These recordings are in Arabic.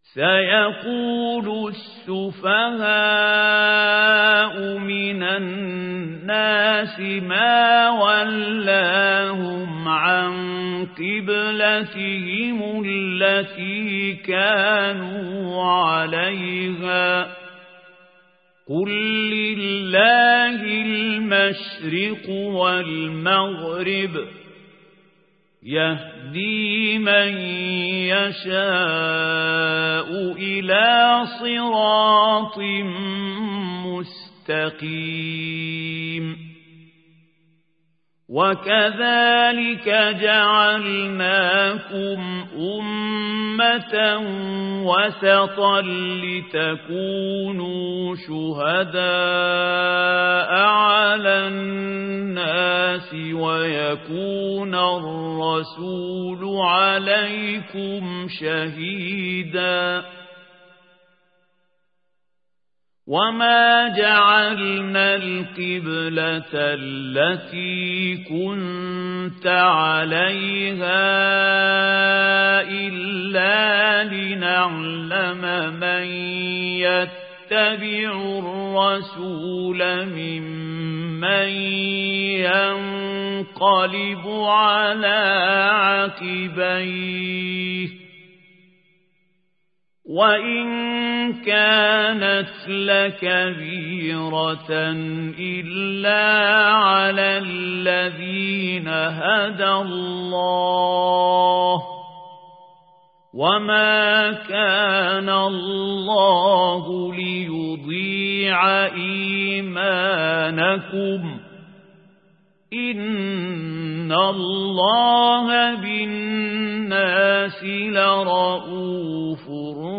سيقول السفهاء من الناس ما ولاهم عن قبلتهم التي كانوا عليها قل لله المشرق والمغرب يهدي من يشاء إلى صراط مستقيم وكذلك جعلناكم أمة وسطا لتكونوا شهداء على الناس ويكون الرسول عليكم شهيدا وما جعلنا القبلة التي كنت عليها إلا لنعلم من يتبع الرسول ممن ينقلب على عقبيه وإن كانت لكبيرة إلا على الذين هدى الله وما كان الله ليضيع إيمانكم إن الله بالناس لرؤوف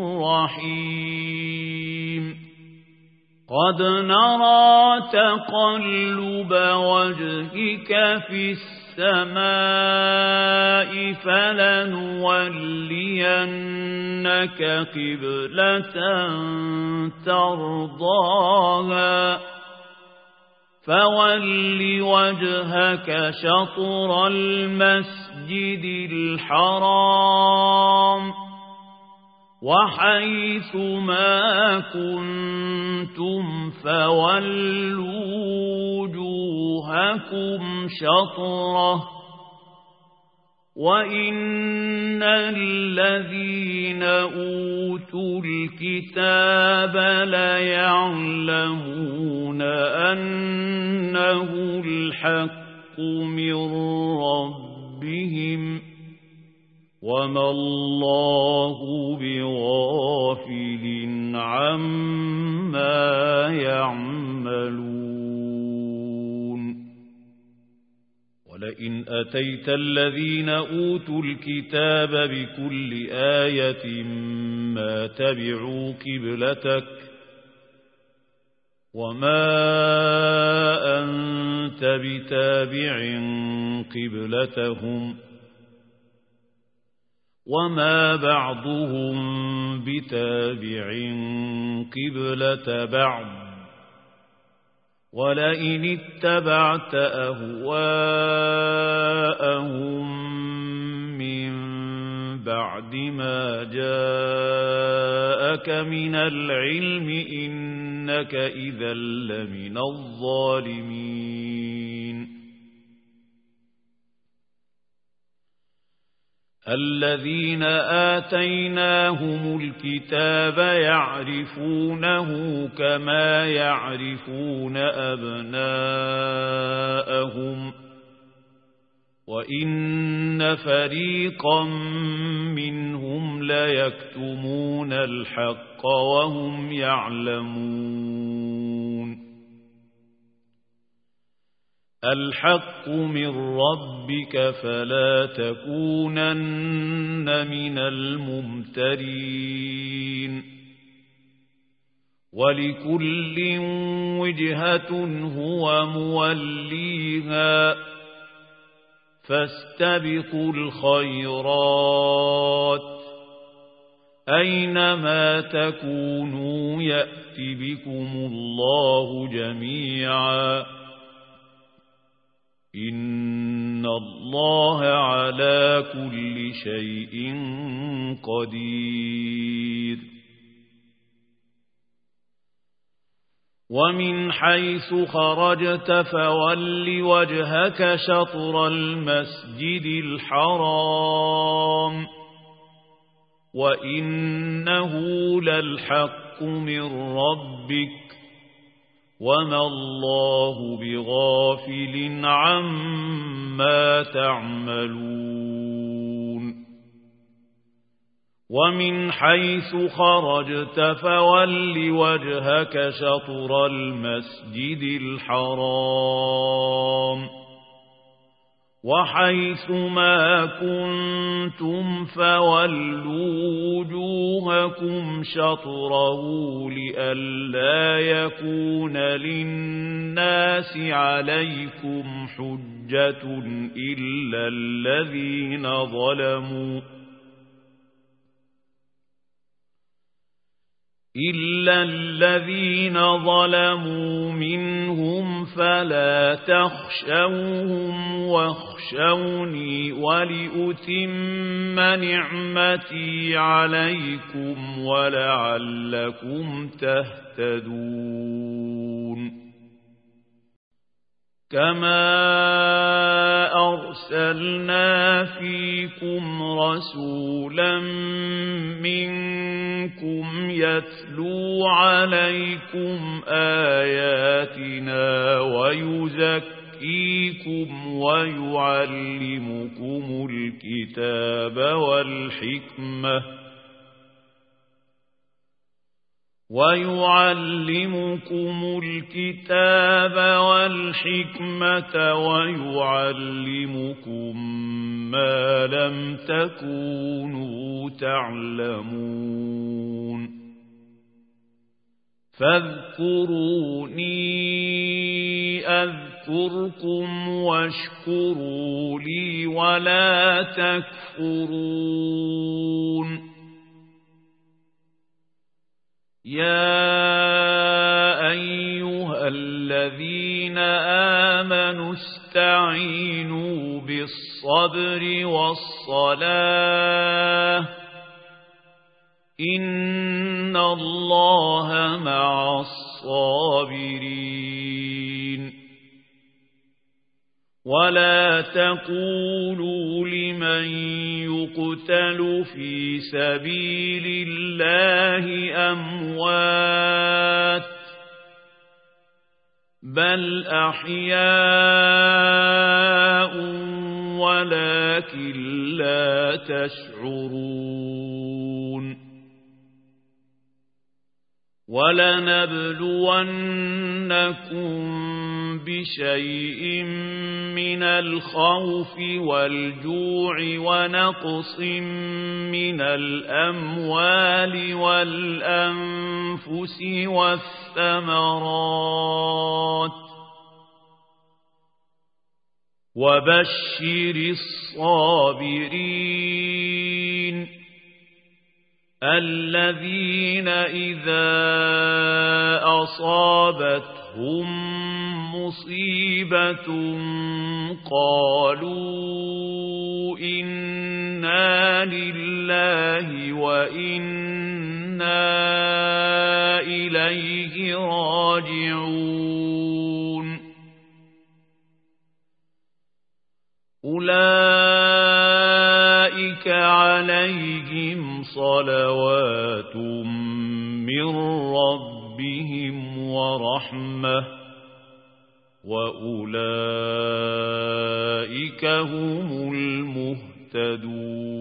رحيم قد نرى تقلب وجهك في السماء فلنولينك قبلة ترضاها فول وجهك شطر المسجد الحرام وحيث ما كنتم فولوا وجوهكم شطره وإن الذين أوتوا الكتاب ليعلمون أنه الحق من ربهم وما الله بغافل عما يعملون ولئن أتيت الذين أوتوا الكتاب بكل آية ما تبعوا قبلتك وما أنت بتابع قبلتهم وما بعضهم بتابع قبلة بعض ولئن اتبعت أهواءهم من بعد ما جاءك من العلم إنك إذا لمن الظالمين الذين آتيناهم الكتاب يعرفونه كما يعرفون أبناءهم وإن فريقا منهم ليكتمون الحق وهم يعلمون الحق من ربك فلا تكونن من الممترين ولكل وجهة هو موليها فاستبقوا الخيرات أينما تكونوا يأت بكم الله جميعا إن الله على كل شيء قدير ومن حيث خرجت فول وجهك شطر المسجد الحرام وإنه للحق من ربك وما الله بغافل عما تعملون ومن حيث خرجت فول وجهك شطر المسجد الحرام وحيث ما كنتم فولوا وجوهكم شطره لئلا يكون للناس عليكم حجة إلا الذين ظلموا منهم فلا تخشوهم واخشوني ولأتم نعمتي عليكم ولعلكم تهتدون كما أرسلنا فيكم رسولا منكم يتلو عليكم آياتنا ويزكيكم ويعلمكم الكتاب والحكمة ويعلمكم ما لم تكونوا تعلمون فاذكروني أذكركم واشكروا لي ولا تكفرون يا أيها الذين آمنوا استعينوا بالصبر والصلاة إن الله مع الصابرين ولا تقولوا لمن يقتل في سبيل الله أموات بل أحياء ولكن لا تشعرون ولنبلونكم بشيء من الخوف والجوع ونقص من الأموال والأنفس والثمرات وبشر الصابرين الذين إذا أصابتهم مصيبة قالوا إنا لله وإنا إليه راجعون أولئك عليهم صلوات من ربهم ورحمة وأولئك هم المهتدون